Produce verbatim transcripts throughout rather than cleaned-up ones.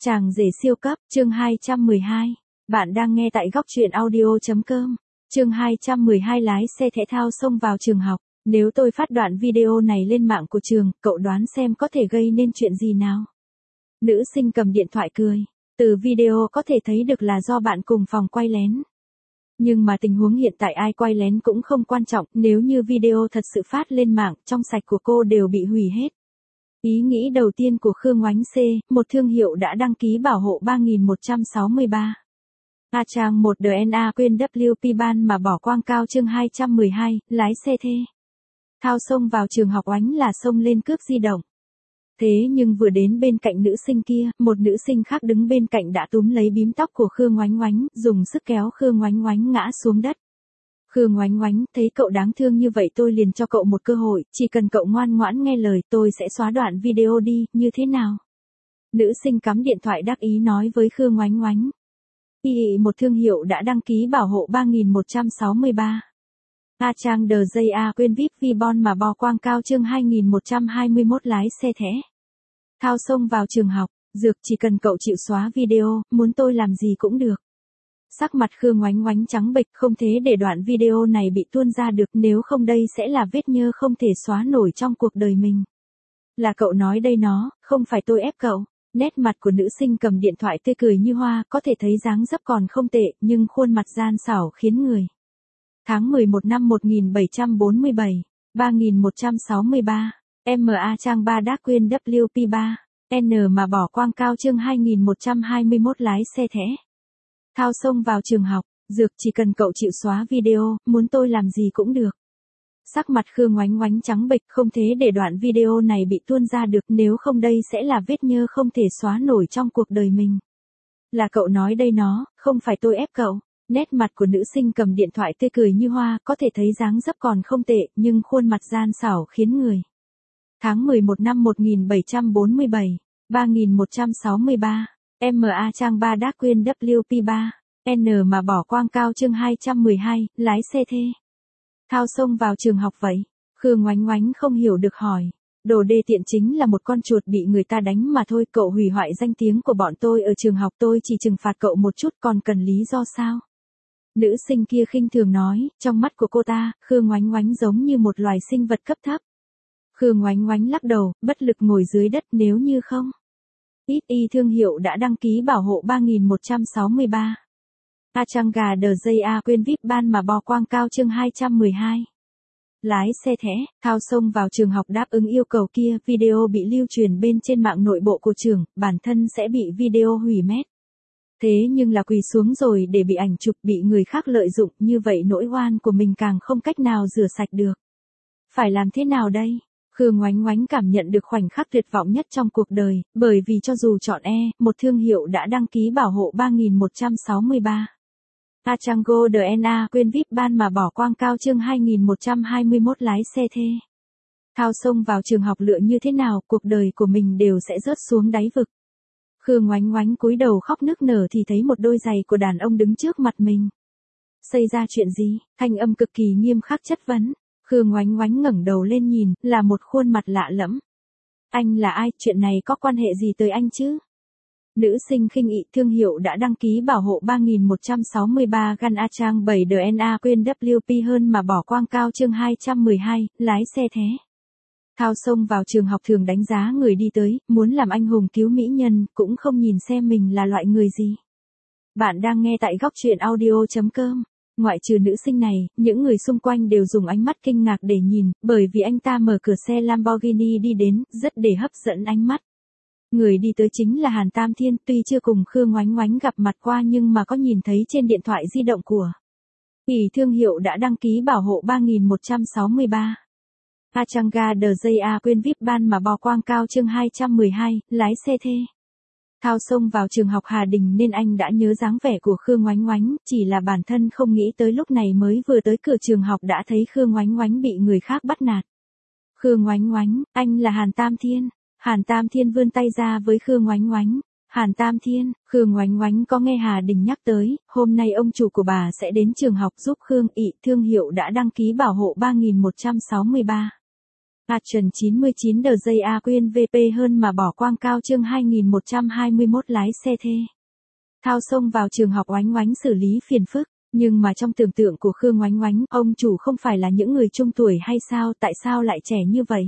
Chàng rể siêu cấp, chương hai trăm mười hai. Bạn đang nghe tại góc truyện audio.com. Chương hai trăm mười hai lái xe thể thao xông vào trường học. Nếu tôi phát đoạn video này lên mạng của trường, cậu đoán xem có thể gây nên chuyện gì nào? Nữ sinh cầm điện thoại cười. Từ video có thể thấy được là do bạn cùng phòng quay lén. Nhưng mà tình huống hiện tại ai quay lén cũng không quan trọng, nếu như video thật sự phát lên mạng, trong sạch của cô đều bị hủy hết. Ý nghĩ đầu tiên của Khương Oánh C, một thương hiệu đã đăng ký bảo hộ ba nghìn một trăm sáu mươi ba. A Trang một đê en a quên W P ban mà bỏ quang cao chương hai trăm mười hai, lái xe thê. Thao xông vào trường học Oánh là xông lên cướp di động. Thế nhưng vừa đến bên cạnh nữ sinh kia, một nữ sinh khác đứng bên cạnh đã túm lấy bím tóc của Khương Oánh Oánh, dùng sức kéo Khương Oánh Oánh ngã xuống đất. Khương Oánh Oánh, thấy cậu đáng thương như vậy tôi liền cho cậu một cơ hội, chỉ cần cậu ngoan ngoãn nghe lời tôi sẽ xóa đoạn video đi, như thế nào? Nữ sinh cắm điện thoại đắc ý nói với Khương Oánh Oánh. Y một thương hiệu đã đăng ký bảo hộ ba nghìn một trăm sáu mươi ba. A Trang đờ dây A quên vê i pê Vbon mà bỏ quang cao chương hai nghìn một trăm hai mươi mốt lái xe thẻ. Thao xông vào trường học, dược chỉ cần cậu chịu xóa video, muốn tôi làm gì cũng được. Sắc mặt Khương Oánh Oánh trắng bệch, không thế để đoạn video này bị tuôn ra được, nếu không đây sẽ là vết nhơ không thể xóa nổi trong cuộc đời mình. Là cậu nói đây nó, không phải tôi ép cậu. Nét mặt của nữ sinh cầm điện thoại tươi cười như hoa, có thể thấy dáng dấp còn không tệ, nhưng khuôn mặt gian xảo khiến người. Tháng mười một năm một nghìn bảy trăm bốn mươi bảy, ba nghìn một trăm sáu mươi ba, M A Trang ba đã quên W P ba, N mà bỏ quang cao chương hai nghìn một trăm hai mươi mốt lái xe thẻ. Thao xông vào trường học, dược chỉ cần cậu chịu xóa video, muốn tôi làm gì cũng được. Sắc mặt Khương Oánh Oánh trắng bệch, không thế để đoạn video này bị tuôn ra được, nếu không đây sẽ là vết nhơ không thể xóa nổi trong cuộc đời mình. Là cậu nói đây nó, không phải tôi ép cậu. Nét mặt của nữ sinh cầm điện thoại tươi cười như hoa, có thể thấy dáng dấp còn không tệ, nhưng khuôn mặt gian xảo khiến người. Tháng mười một năm một nghìn bảy trăm bốn mươi bảy, ba nghìn một trăm sáu mươi ba, M A Trang ba đã quên W P ba, N mà bỏ quang cao chương hai trăm mười hai, lái xe thê. Thao xông vào trường học vậy? Khương Oánh Oánh không hiểu được hỏi. Đồ đê tiện chính là một con chuột bị người ta đánh mà thôi, cậu hủy hoại danh tiếng của bọn tôi ở trường học, tôi chỉ trừng phạt cậu một chút, còn cần lý do sao? Nữ sinh kia khinh thường nói, trong mắt của cô ta, Khương Oánh Oánh giống như một loài sinh vật cấp thấp. Khương Oánh Oánh lắc đầu, bất lực ngồi dưới đất, nếu như không. Ít y thương hiệu đã đăng ký bảo hộ ba nghìn một trăm sáu mươi ba. A Trang gà đờ dây A quên vê i pê ban mà bỏ quang cao chương hai trăm mười hai. Lái xe thẻ, thao xông vào trường học đáp ứng yêu cầu kia, video bị lưu truyền bên trên mạng nội bộ của trường, bản thân sẽ bị video hủy mét. Thế nhưng là quỳ xuống rồi để bị ảnh chụp, bị người khác lợi dụng, như vậy nỗi oan của mình càng không cách nào rửa sạch được. Phải làm thế nào đây? Khương Oánh Oánh cảm nhận được khoảnh khắc tuyệt vọng nhất trong cuộc đời, bởi vì cho dù chọn E, một thương hiệu đã đăng ký bảo hộ ba nghìn một trăm sáu mươi ba. A Trang Go đê en a quên vê i pê ban mà bỏ quang cao chương hai nghìn một trăm hai mươi mốt lái xe thê. Thao xông vào trường học lựa như thế nào, cuộc đời của mình đều sẽ rớt xuống đáy vực. Khương Oánh Oánh cúi đầu khóc nức nở thì thấy một đôi giày của đàn ông đứng trước mặt mình. Xảy ra chuyện gì? Thanh âm cực kỳ nghiêm khắc chất vấn. Khương Oánh Oánh ngẩng đầu lên nhìn, là một khuôn mặt lạ lẫm. Anh là ai, chuyện này có quan hệ gì tới anh chứ? Nữ sinh khinh ị, thương hiệu đã đăng ký bảo hộ ba nghìn một trăm sáu mươi ba gan A Trang bảy đê en a quên W P hơn mà bỏ quang cao chương hai trăm mười hai, lái xe thé. Thao xông vào trường học thường đánh giá người đi tới, muốn làm anh hùng cứu mỹ nhân, cũng không nhìn xem mình là loại người gì. Bạn đang nghe tại góc truyện audio.com. Ngoại trừ nữ sinh này, những người xung quanh đều dùng ánh mắt kinh ngạc để nhìn, bởi vì anh ta mở cửa xe Lamborghini đi đến, rất để hấp dẫn ánh mắt. Người đi tới chính là Hàn Tam Thiên, tuy chưa cùng Khương Oánh Oánh gặp mặt qua nhưng mà có nhìn thấy trên điện thoại di động của ỷ thương hiệu đã đăng ký bảo hộ ba nghìn một trăm sáu mươi ba. A Trang ga đờ dây A quên vê i pê ban mà bỏ quang cao chương hai trăm mười hai, lái xe thê. Thao xông vào trường học Hà Đình nên anh đã nhớ dáng vẻ của Khương Oánh Oánh, chỉ là bản thân không nghĩ tới lúc này mới vừa tới cửa trường học đã thấy Khương Oánh Oánh bị người khác bắt nạt. Khương Oánh Oánh, anh là Hàn Tam Thiên. Hàn Tam Thiên vươn tay ra với Khương Oánh Oánh. Hàn Tam Thiên, Khương Oánh Oánh có nghe Hà Đình nhắc tới, hôm nay ông chủ của bà sẽ đến trường học giúp Khương ị thương hiệu đã đăng ký bảo hộ ba nghìn một trăm sáu mươi ba. A chuẩn chín mươi chín đờ giây A quyên vê pê hơn mà bỏ quang cao chương hai nghìn một trăm hai mươi mốt lái xe thê. Thao xông vào trường học oánh oánh xử lý phiền phức, nhưng mà trong tưởng tượng của Khương Oánh Oánh, ông chủ không phải là những người trung tuổi hay sao, tại sao lại trẻ như vậy?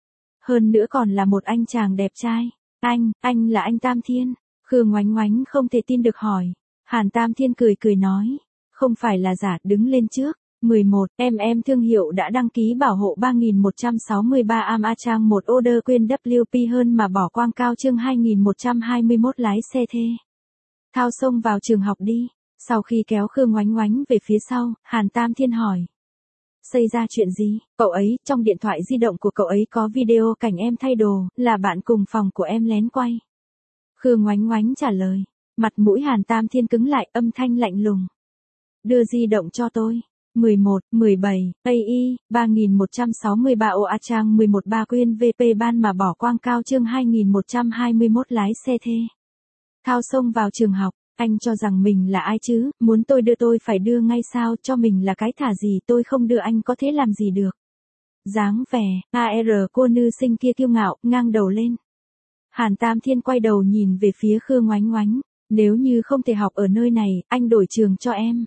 Hơn nữa còn là một anh chàng đẹp trai. Anh, anh là anh Tam Thiên. Khương Oánh Oánh không thể tin được hỏi. Hàn Tam Thiên cười cười nói. Không phải là giả, đứng lên trước. mười một, em em thương hiệu đã đăng ký bảo hộ ba nghìn một trăm sáu mươi ba am A Trang một order quên vê kép hơn mà bỏ quang cao chương hai nghìn một trăm hai mươi mốt lái xe thê. Thao xông vào trường học đi. Sau khi kéo Khương Oánh Oánh về phía sau, Hàn Tam Thiên hỏi. Xảy ra chuyện gì? Cậu ấy, trong điện thoại di động của cậu ấy có video cảnh em thay đồ, là bạn cùng phòng của em lén quay. Khương Oánh Oánh trả lời. Mặt mũi Hàn Tam Thiên cứng lại, âm thanh lạnh lùng. Đưa di động cho tôi. mười một, mười bảy, a i, ba nghìn một trăm sáu mươi ba ô A Trang mười một ba quyên vê pê ban mà bỏ quang cao chương hai nghìn một trăm hai mươi mốt lái xe thê. Thao xông vào trường học, anh cho rằng mình là ai chứ, muốn tôi đưa tôi phải đưa ngay sao, cho mình là cái thả gì tôi không đưa anh có thể làm gì được. Dáng vẻ, a rờ cô nữ sinh kia kiêu ngạo, ngang đầu lên. Hàn Tam Thiên quay đầu nhìn về phía Khương Oánh Oánh, nếu như không thể học ở nơi này, anh đổi trường cho em.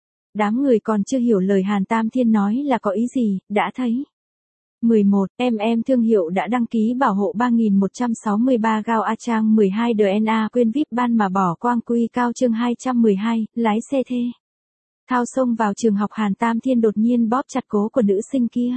Đám người còn chưa hiểu lời Hàn Tam Thiên nói là có ý gì, đã thấy. mười một, em em thương hiệu đã đăng ký bảo hộ ba nghìn một trăm sáu mươi ba gao A Trang mười hai đê en a quên vê i pê ban mà bỏ quang quy cao chương hai trăm mười hai, lái xe thê. Thao xông vào trường học Hàn Tam Thiên đột nhiên bóp chặt cố của nữ sinh kia.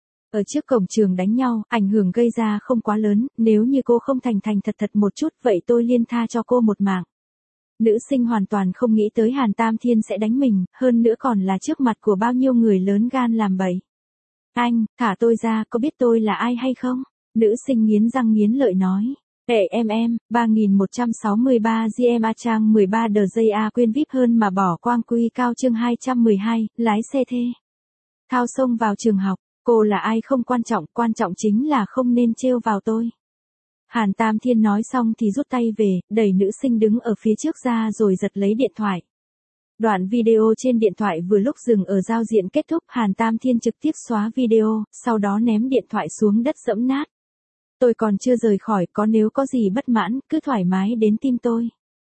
Ở trước cổng trường đánh nhau, ảnh hưởng gây ra không quá lớn, nếu như cô không thành thành thật thật một chút vậy tôi liên tha cho cô một mạng. Nữ sinh hoàn toàn không nghĩ tới Hàn Tam Thiên sẽ đánh mình, hơn nữa còn là trước mặt của bao nhiêu người lớn gan làm bậy. Anh, thả tôi ra, có biết tôi là ai hay không? Nữ sinh nghiến răng nghiến lợi nói. Ê em em, ba nghìn một trăm sáu mươi ba giê em A Trang mười ba đờ giây A quên vê i pê hơn mà bỏ quang quy cao chương hai trăm mười hai, lái xe thê. Thao xông vào trường học, cô là ai không quan trọng, quan trọng chính là không nên trêu vào tôi. Hàn Tam Thiên nói xong thì rút tay về, đẩy nữ sinh đứng ở phía trước ra rồi giật lấy điện thoại. Đoạn video trên điện thoại vừa lúc dừng ở giao diện kết thúc, Hàn Tam Thiên trực tiếp xóa video, sau đó ném điện thoại xuống đất dẫm nát. Tôi còn chưa rời khỏi, có nếu có gì bất mãn, cứ thoải mái đến tim tôi.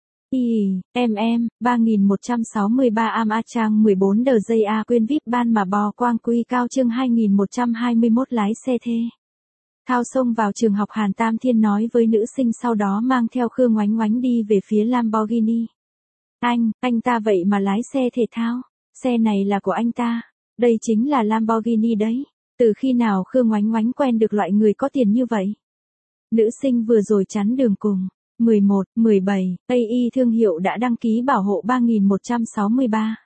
Ý, em em, ba nghìn một trăm sáu mươi ba am A Trang mười bốn đờ giây A quên vê i pê ban mà bò quang quy cao chương hai nghìn một trăm hai mươi mốt lái xe thê. Thao xông vào trường học Hàn Tam Thiên nói với nữ sinh sau đó mang theo Khương Oánh Oánh đi về phía Lamborghini. Anh, anh ta vậy mà lái xe thể thao, xe này là của anh ta, đây chính là Lamborghini đấy, từ khi nào Khương Oánh Oánh quen được loại người có tiền như vậy? Nữ sinh vừa rồi chắn đường cùng. mười một, mười bảy, a i thương hiệu đã đăng ký bảo hộ ba nghìn một trăm sáu mươi ba.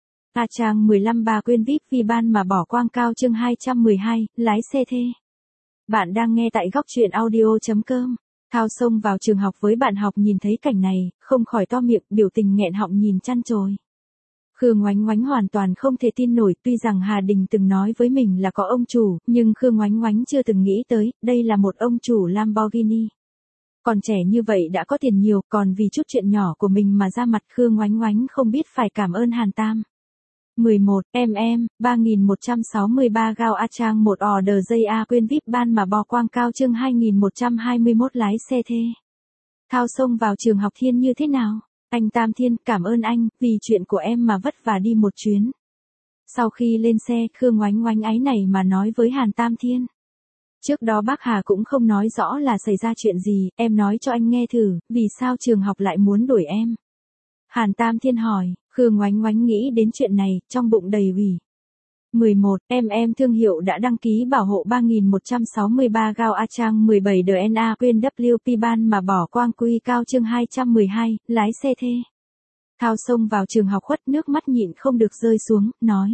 A Trang mười lăm ba quên vê i pê vì ban mà bỏ quang cao chương hai trăm mười hai, lái xe thê. Bạn đang nghe tại góc truyện audio chấm com. Thao xông vào trường học với bạn học nhìn thấy cảnh này, không khỏi to miệng, biểu tình nghẹn họng nhìn chăn chồi. Khương Oánh Oánh hoàn toàn không thể tin nổi, tuy rằng Hà Đình từng nói với mình là có ông chủ, nhưng Khương Oánh Oánh chưa từng nghĩ tới, đây là một ông chủ Lamborghini. Còn trẻ như vậy đã có tiền nhiều, còn vì chút chuyện nhỏ của mình mà ra mặt Khương Oánh Oánh không biết phải cảm ơn Hàn Tam. mười một, em em, ba nghìn một trăm sáu mươi ba gao A Trang một order giây A quên vê i pê ban mà bò quang cao chương hai nghìn một trăm hai mươi mốt lái xe thê. Thao xông vào trường học Thiên như thế nào? Anh Tam Thiên, cảm ơn anh, vì chuyện của em mà vất vả đi một chuyến. Sau khi lên xe, Khương Oánh Oánh áy này mà nói với Hàn Tam Thiên. Trước đó bác Hà cũng không nói rõ là xảy ra chuyện gì, em nói cho anh nghe thử, vì sao trường học lại muốn đuổi em? Hàn Tam Thiên hỏi, Khương Oánh Oánh nghĩ đến chuyện này, trong bụng đầy ủy. mười một, em em thương hiệu đã đăng ký bảo hộ ba nghìn một trăm sáu mươi ba gao A Trang mười bảy đê en a quên vê kép ban mà bỏ quang quy cao chương hai trăm mười hai, lái xe thê. Thao xông vào trường học khuất nước mắt nhịn không được rơi xuống, nói.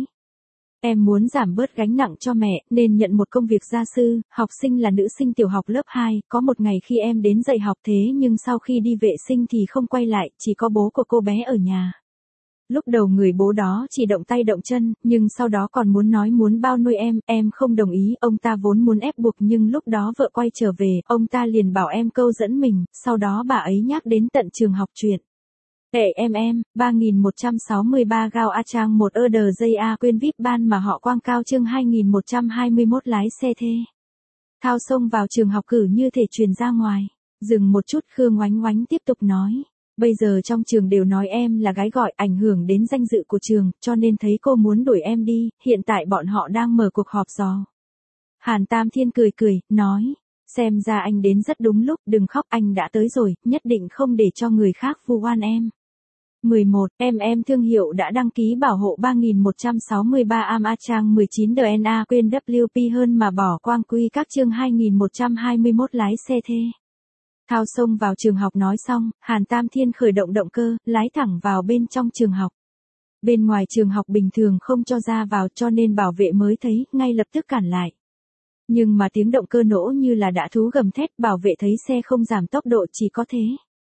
Em muốn giảm bớt gánh nặng cho mẹ, nên nhận một công việc gia sư, học sinh là nữ sinh tiểu học lớp hai, có một ngày khi em đến dạy học thế nhưng sau khi đi vệ sinh thì không quay lại, chỉ có bố của cô bé ở nhà. Lúc đầu người bố đó chỉ động tay động chân, nhưng sau đó còn muốn nói muốn bao nuôi em, em không đồng ý, ông ta vốn muốn ép buộc nhưng lúc đó vợ quay trở về, ông ta liền bảo em câu dẫn mình, sau đó bà ấy nhắc đến tận trường học chuyện. Ê em em, ba nghìn một trăm sáu mươi ba gao A Trang một order giây A quên vê i pê ban mà họ quang cao chương hai nghìn một trăm hai mươi mốt lái xe thê. Thao xông vào trường học cử như thể truyền ra ngoài. Dừng một chút Khương Oánh Oánh tiếp tục nói. Bây giờ trong trường đều nói em là gái gọi, ảnh hưởng đến danh dự của trường, cho nên thấy cô muốn đuổi em đi, hiện tại bọn họ đang mở cuộc họp dò. Hàn Tam Thiên cười cười, nói. Xem ra anh đến rất đúng lúc, đừng khóc, anh đã tới rồi, nhất định không để cho người khác vu oan em. mười một. Em em thương hiệu đã đăng ký bảo hộ ba nghìn một trăm sáu mươi ba am A Trang mười chín đê en A quên W P hơn mà bỏ quang quy các chương hai nghìn một trăm hai mươi mốt lái xe thê. Thao xông vào trường học nói xong, Hàn Tam Thiên khởi động động cơ, lái thẳng vào bên trong trường học. Bên ngoài trường học bình thường không cho ra vào cho nên bảo vệ mới thấy, ngay lập tức cản lại. Nhưng mà tiếng động cơ nổ như là đã thú gầm thét, bảo vệ thấy xe không giảm tốc độ chỉ có thế.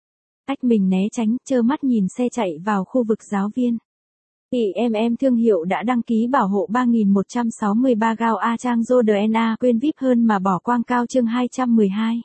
Ách mình né tránh, trơ mắt nhìn xe chạy vào khu vực giáo viên. Ị em em thương hiệu đã đăng ký bảo hộ ba nghìn một trăm sáu mươi ba gao A Trang Dô đê en A quên vê i pê hơn mà bỏ quang cao chương hai trăm mười hai.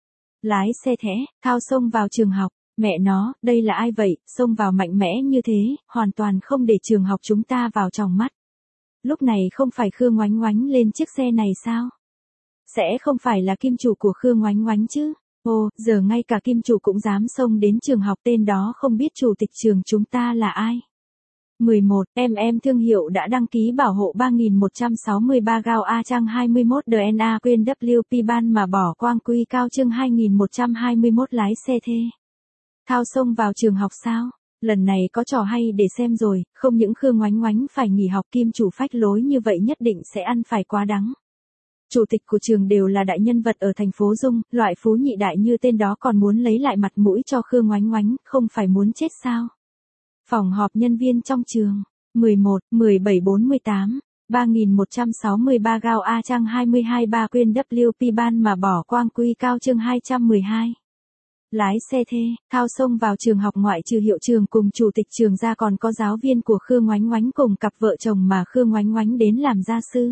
Lái xe thẻ, Thao xông vào trường học, mẹ nó, đây là ai vậy, xông vào mạnh mẽ như thế, hoàn toàn không để trường học chúng ta vào trong mắt. Lúc này không phải Khương Oánh Oánh lên chiếc xe này sao? Sẽ không phải là kim chủ của Khương Oánh Oánh chứ? Ồ, giờ ngay cả kim chủ cũng dám xông đến trường học, tên đó không biết chủ tịch trường chúng ta là ai. mười một. Em em thương hiệu đã đăng ký bảo hộ ba nghìn một trăm sáu mươi ba gao A Trang hai mươi mốt đê en A quên W P ban mà bỏ quang quy cao chương hai nghìn một trăm hai mươi mốt lái xe thê. Thao xông vào trường học sao? Lần này có trò hay để xem rồi, không những Khương Oánh Oánh phải nghỉ học, kim chủ phách lối như vậy nhất định sẽ ăn phải quá đắng. Chủ tịch của trường đều là đại nhân vật ở thành phố Dung, loại phú nhị đại như tên đó còn muốn lấy lại mặt mũi cho Khương Oánh Oánh, không phải muốn chết sao? Phòng họp nhân viên trong trường. mười một, mười bảy bốn mươi tám. ba nghìn một trăm sáu mươi ba gao A Trang hai mươi hai ba quên W P ban mà bỏ quang quy cao chương hai trăm mười hai. Lái xe thê, Thao xông vào trường học ngoại trừ hiệu trường cùng chủ tịch trường ra còn có giáo viên của Khương Oánh Oánh cùng cặp vợ chồng mà Khương Oánh Oánh đến làm gia sư.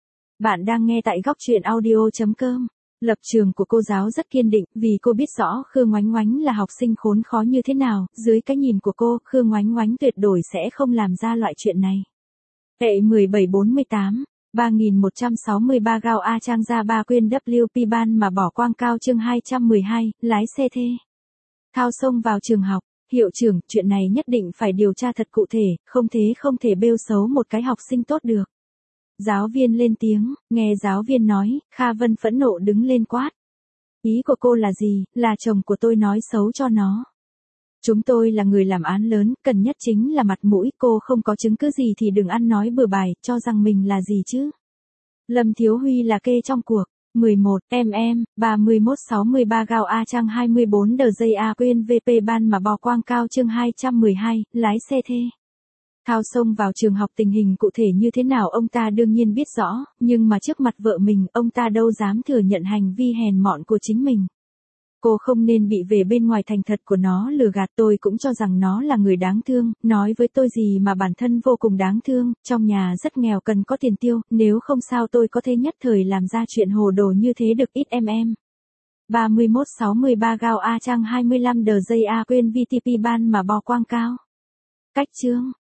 Bạn đang nghe tại góc truyện audio chấm com. Lập trường của cô giáo rất kiên định, vì cô biết rõ Khương Oánh Oánh là học sinh khốn khó như thế nào, dưới cái nhìn của cô, Khương Oánh Oánh tuyệt đối sẽ không làm ra loại chuyện này. Hệ mười bảy bốn mươi tám, ba nghìn một trăm sáu mươi ba gao A Trang ra ba quên W P ban mà bỏ quang cao chương hai trăm mười hai, lái xe thê. Thao xông vào trường học, hiệu trưởng, chuyện này nhất định phải điều tra thật cụ thể, không thế không thể bêu xấu một cái học sinh tốt được. Giáo viên lên tiếng, nghe giáo viên nói, Kha Vân phẫn nộ đứng lên quát. Ý của cô là gì, là chồng của tôi nói xấu cho nó. Chúng tôi là người làm án lớn, cần nhất chính là mặt mũi, cô không có chứng cứ gì thì đừng ăn nói bừa bãi, cho rằng mình là gì chứ. Lâm Thiếu Huy là kê trong cuộc. mười một, em em, ba mươi mốt sáu mươi ba gao A Trang hai mươi bốn đờ dây A quên vê pê ban mà bỏ quang cao chương hai trăm mười hai, lái xe thê. Thao xông vào trường học tình hình cụ thể như thế nào ông ta đương nhiên biết rõ, nhưng mà trước mặt vợ mình, ông ta đâu dám thừa nhận hành vi hèn mọn của chính mình. Cô không nên bị về bên ngoài thành thật của nó lừa gạt, tôi cũng cho rằng nó là người đáng thương, nói với tôi gì mà bản thân vô cùng đáng thương, trong nhà rất nghèo cần có tiền tiêu, nếu không sao tôi có thể nhất thời làm ra chuyện hồ đồ như thế được ít em em. ba mươi mốt sáu mươi ba gao A Trang hai mươi lăm đờ dây A quên vê tê pê ban mà bỏ quang cao. Cách chương.